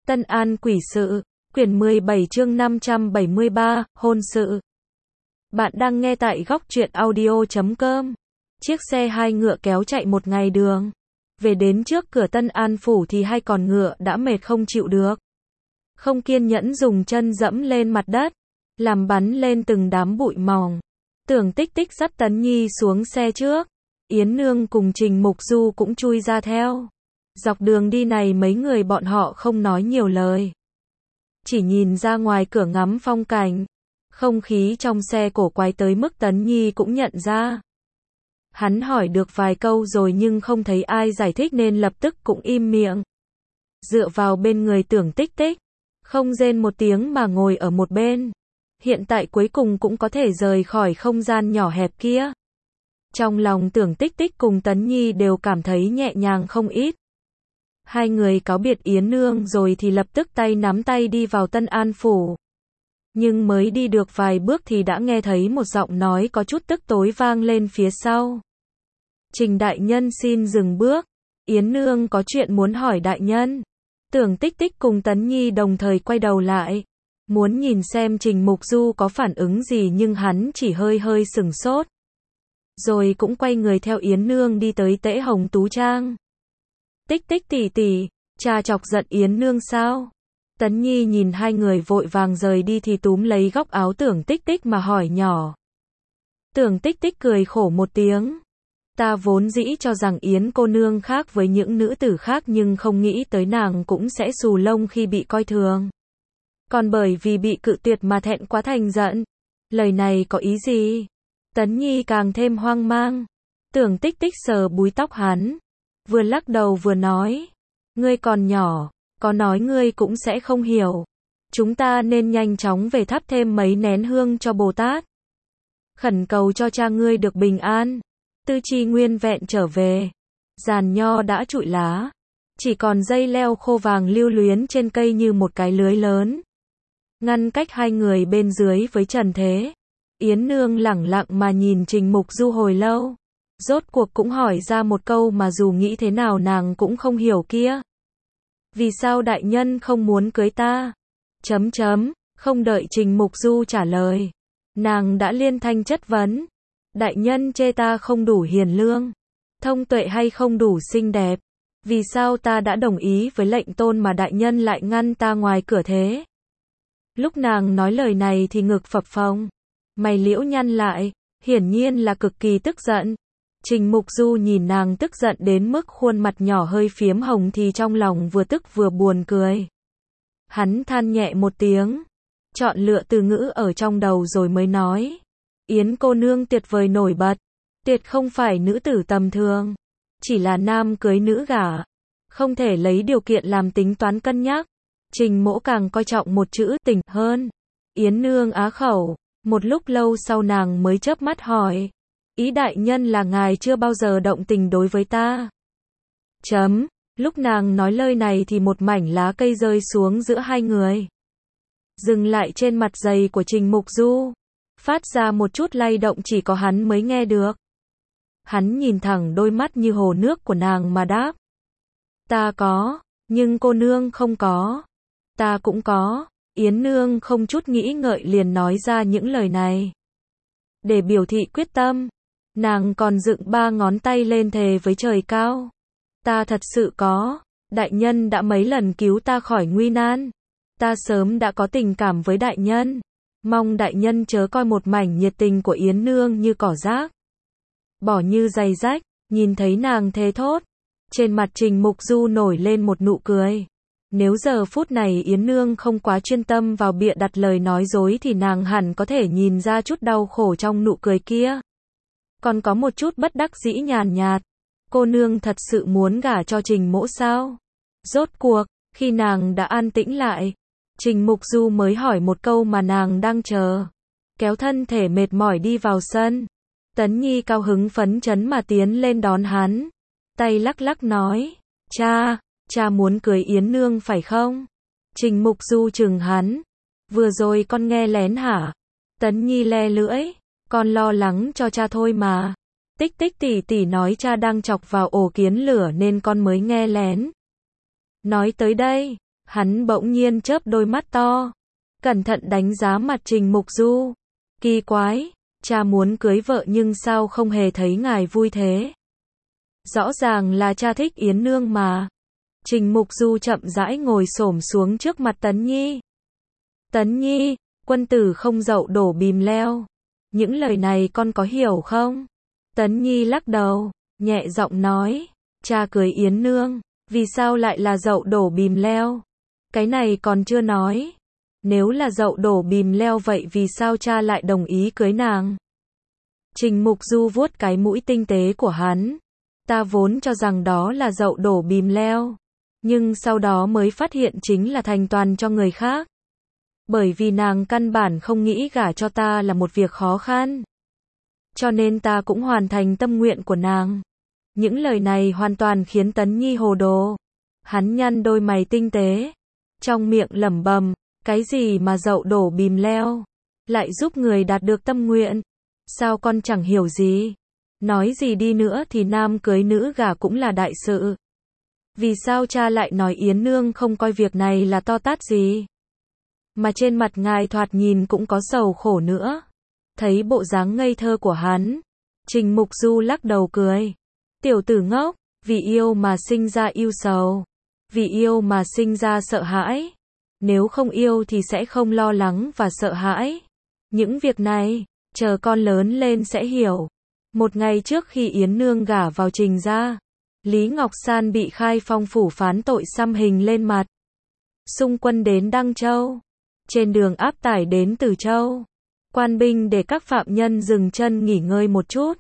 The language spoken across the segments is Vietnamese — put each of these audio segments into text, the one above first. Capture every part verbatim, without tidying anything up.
Tân An quỷ sự, quyển mười bảy chương năm trăm bảy mươi ba, hôn sự. Bạn đang nghe tại góc truyện audio chấm com. Chiếc xe hai ngựa kéo chạy một ngày đường. Về đến trước cửa Tân An phủ thì hai con ngựa đã mệt không chịu được. Không kiên nhẫn dùng chân dẫm lên mặt đất, làm bắn lên từng đám bụi mỏng. Tưởng Tích Tích dắt Tấn Nhi xuống xe trước. Yến Nương cùng Trình Mục Du cũng chui ra theo. Dọc đường đi này mấy người bọn họ không nói nhiều lời. Chỉ nhìn ra ngoài cửa ngắm phong cảnh. Không khí trong xe cổ quái tới mức Tấn Nhi cũng nhận ra. Hắn hỏi được vài câu rồi nhưng không thấy ai giải thích nên lập tức cũng im miệng. Dựa vào bên người Tưởng Tích Tích. Không rên một tiếng mà ngồi ở một bên. Hiện tại cuối cùng cũng có thể rời khỏi không gian nhỏ hẹp kia. Trong lòng Tưởng Tích Tích cùng Tấn Nhi đều cảm thấy nhẹ nhàng không ít. Hai người cáo biệt Yến Nương rồi thì lập tức tay nắm tay đi vào Tân An phủ. Nhưng mới đi được vài bước thì đã nghe thấy một giọng nói có chút tức tối vang lên phía sau. Trình đại nhân xin dừng bước. Yến Nương có chuyện muốn hỏi đại nhân. Tưởng Tích Tích cùng Tấn Nhi đồng thời quay đầu lại. Muốn nhìn xem Trình Mục Du có phản ứng gì nhưng hắn chỉ hơi hơi sừng sốt. Rồi cũng quay người theo Yến Nương đi tới Tễ Hồng Tú Trang. Tích Tích tỷ tỷ, cha chọc giận Yến Nương sao? Tấn Nhi nhìn hai người vội vàng rời đi thì túm lấy góc áo Tưởng Tích Tích mà hỏi nhỏ. Tưởng Tích Tích cười khổ một tiếng. Ta vốn dĩ cho rằng Yến cô nương khác với những nữ tử khác nhưng không nghĩ tới nàng cũng sẽ xù lông khi bị coi thường. Còn bởi vì bị cự tuyệt mà thẹn quá thành giận. Lời này có ý gì? Tấn Nhi càng thêm hoang mang. Tưởng Tích Tích sờ búi tóc hắn. Vừa lắc đầu vừa nói. Ngươi còn nhỏ, có nói ngươi cũng sẽ không hiểu. Chúng ta nên nhanh chóng về thắp thêm mấy nén hương cho Bồ Tát. Khẩn cầu cho cha ngươi được bình an. Tư chi nguyên vẹn trở về. Giàn nho đã trụi lá. Chỉ còn dây leo khô vàng lưu luyến trên cây như một cái lưới lớn. Ngăn cách hai người bên dưới với trần thế. Yến Nương lẳng lặng mà nhìn Trình Mục Du hồi lâu. Rốt cuộc cũng hỏi ra một câu mà dù nghĩ thế nào nàng cũng không hiểu kia. Vì sao đại nhân không muốn cưới ta? Chấm chấm, không đợi Trình Mục Du trả lời. Nàng đã liên thanh chất vấn. Đại nhân chê ta không đủ hiền lương, thông tuệ hay không đủ xinh đẹp. Vì sao ta đã đồng ý với lệnh tôn mà đại nhân lại ngăn ta ngoài cửa thế? Lúc nàng nói lời này thì ngực phập phồng. Mày liễu nhăn lại, hiển nhiên là cực kỳ tức giận. Trình Mục Du nhìn nàng tức giận đến mức khuôn mặt nhỏ hơi phiếm hồng thì trong lòng vừa tức vừa buồn cười. Hắn than nhẹ một tiếng, chọn lựa từ ngữ ở trong đầu rồi mới nói. Yến cô nương tuyệt vời nổi bật, tuyệt không phải nữ tử tầm thường, chỉ là nam cưới nữ gả, không thể lấy điều kiện làm tính toán cân nhắc. Trình Mỗ càng coi trọng một chữ tình hơn. Yến Nương á khẩu, một lúc lâu sau nàng mới chớp mắt hỏi. Ý đại nhân là ngài chưa bao giờ động tình đối với ta. Chấm, lúc nàng nói lời này thì một mảnh lá cây rơi xuống giữa hai người. Dừng lại trên mặt giày của Trình Mục Du. Phát ra một chút lay động chỉ có hắn mới nghe được. Hắn nhìn thẳng đôi mắt như hồ nước của nàng mà đáp. Ta có, nhưng cô nương không có. Ta cũng có. Yến Nương không chút nghĩ ngợi liền nói ra những lời này. Để biểu thị quyết tâm. Nàng còn dựng ba ngón tay lên thề với trời cao. Ta thật sự có. Đại nhân đã mấy lần cứu ta khỏi nguy nan. Ta sớm đã có tình cảm với đại nhân. Mong đại nhân chớ coi một mảnh nhiệt tình của Yến Nương như cỏ rác. Bỏ như giày rách. Nhìn thấy nàng thề thốt. Trên mặt Trình Mục Du nổi lên một nụ cười. Nếu giờ phút này Yến Nương không quá chuyên tâm vào bịa đặt lời nói dối thì nàng hẳn có thể nhìn ra chút đau khổ trong nụ cười kia. Còn có một chút bất đắc dĩ nhàn nhạt. Cô nương thật sự muốn gả cho Trình Mỗ sao? Rốt cuộc, khi nàng đã an tĩnh lại, Trình Mục Du mới hỏi một câu mà nàng đang chờ. Kéo thân thể mệt mỏi đi vào sân. Tấn Nhi cao hứng phấn chấn mà tiến lên đón hắn. Tay lắc lắc nói. Cha, cha muốn cưới Yến Nương phải không? Trình Mục Du chừng hắn. Vừa rồi con nghe lén hả? Tấn Nhi le lưỡi. Con lo lắng cho cha thôi mà. Tích Tích tỷ tỷ nói cha đang chọc vào ổ kiến lửa nên con mới nghe lén. Nói tới đây, Hắn bỗng nhiên chớp đôi mắt to, cẩn thận đánh giá mặt Trình Mục Du. Kỳ quái, cha muốn cưới vợ nhưng sao không hề thấy ngài vui thế? Rõ ràng là cha thích Yến Nương mà. Trình Mục Du chậm rãi ngồi xổm xuống trước mặt Tấn Nhi. Tấn Nhi, quân tử không dậu đổ bìm leo. Những lời này con có hiểu không? Tấn Nhi lắc đầu, nhẹ giọng nói, cha cưới Yến Nương, vì sao lại là dậu đổ bìm leo? Cái này còn chưa nói. Nếu là dậu đổ bìm leo vậy vì sao cha lại đồng ý cưới nàng? Trình Mục Du vuốt cái mũi tinh tế của hắn. Ta vốn cho rằng đó là dậu đổ bìm leo. Nhưng sau đó mới phát hiện chính là thành toàn cho người khác. Bởi vì nàng căn bản không nghĩ gả cho ta là một việc khó khăn. Cho nên ta cũng hoàn thành tâm nguyện của nàng. Những lời này hoàn toàn khiến Tấn Nhi hồ đồ. Hắn nhăn đôi mày tinh tế. Trong miệng lẩm bẩm, cái gì mà dậu đổ bìm leo? Lại giúp người đạt được tâm nguyện? Sao con chẳng hiểu gì? Nói gì đi nữa thì nam cưới nữ gả cũng là đại sự. Vì sao cha lại nói Yến Nương không coi việc này là to tát gì? Mà trên mặt ngài thoạt nhìn cũng có sầu khổ nữa. Thấy bộ dáng ngây thơ của hắn, Trình Mục Du lắc đầu cười. Tiểu tử ngốc, vì yêu mà sinh ra yêu sầu. Vì yêu mà sinh ra sợ hãi. Nếu không yêu thì sẽ không lo lắng và sợ hãi. Những việc này, chờ con lớn lên sẽ hiểu. Một ngày trước khi Yến Nương gả vào Trình gia, Lý Ngọc San bị Khai Phong phủ phán tội xăm hình lên mặt. Xung quân đến Đăng Châu. Trên đường áp tải đến Từ Châu. Quan binh để các phạm nhân dừng chân nghỉ ngơi một chút.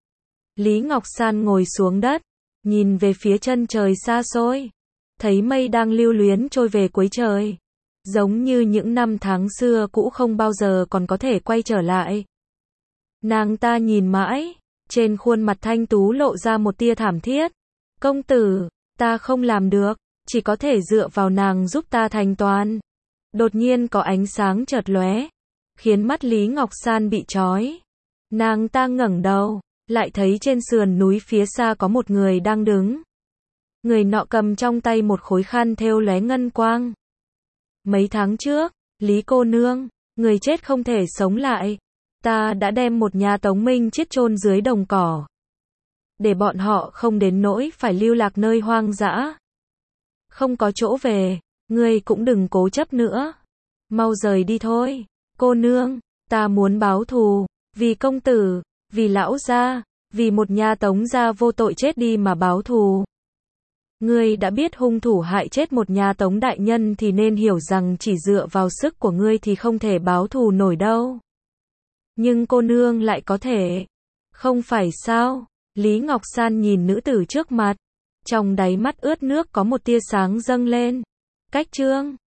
Lý Ngọc San ngồi xuống đất, nhìn về phía chân trời xa xôi. Thấy mây đang lưu luyến trôi về cuối trời. Giống như những năm tháng xưa cũ không bao giờ còn có thể quay trở lại. Nàng ta nhìn mãi, trên khuôn mặt thanh tú lộ ra một tia thảm thiết. Công tử, ta không làm được, chỉ có thể dựa vào nàng giúp ta thành toàn. Đột nhiên có ánh sáng chợt lóe, khiến mắt Lý Ngọc San bị chói. Nàng ta ngẩng đầu, lại thấy trên sườn núi phía xa có một người đang đứng. Người nọ cầm trong tay một khối khăn thêu lóe ngân quang. Mấy tháng trước, Lý cô nương, người chết không thể sống lại. Ta đã đem một nhà Tống Minh chiết chôn dưới đồng cỏ. Để bọn họ không đến nỗi phải lưu lạc nơi hoang dã. Không có chỗ về, ngươi cũng đừng cố chấp nữa. Mau rời đi thôi. Cô nương, ta muốn báo thù, vì công tử, vì lão gia, vì một nhà Tống gia vô tội chết đi mà báo thù. Ngươi đã biết hung thủ hại chết một nhà Tống đại nhân thì nên hiểu rằng chỉ dựa vào sức của ngươi thì không thể báo thù nổi đâu. Nhưng cô nương lại có thể. Không phải sao? Lý Ngọc San nhìn nữ tử trước mặt. Trong đáy mắt ướt nước có một tia sáng dâng lên. Cách chương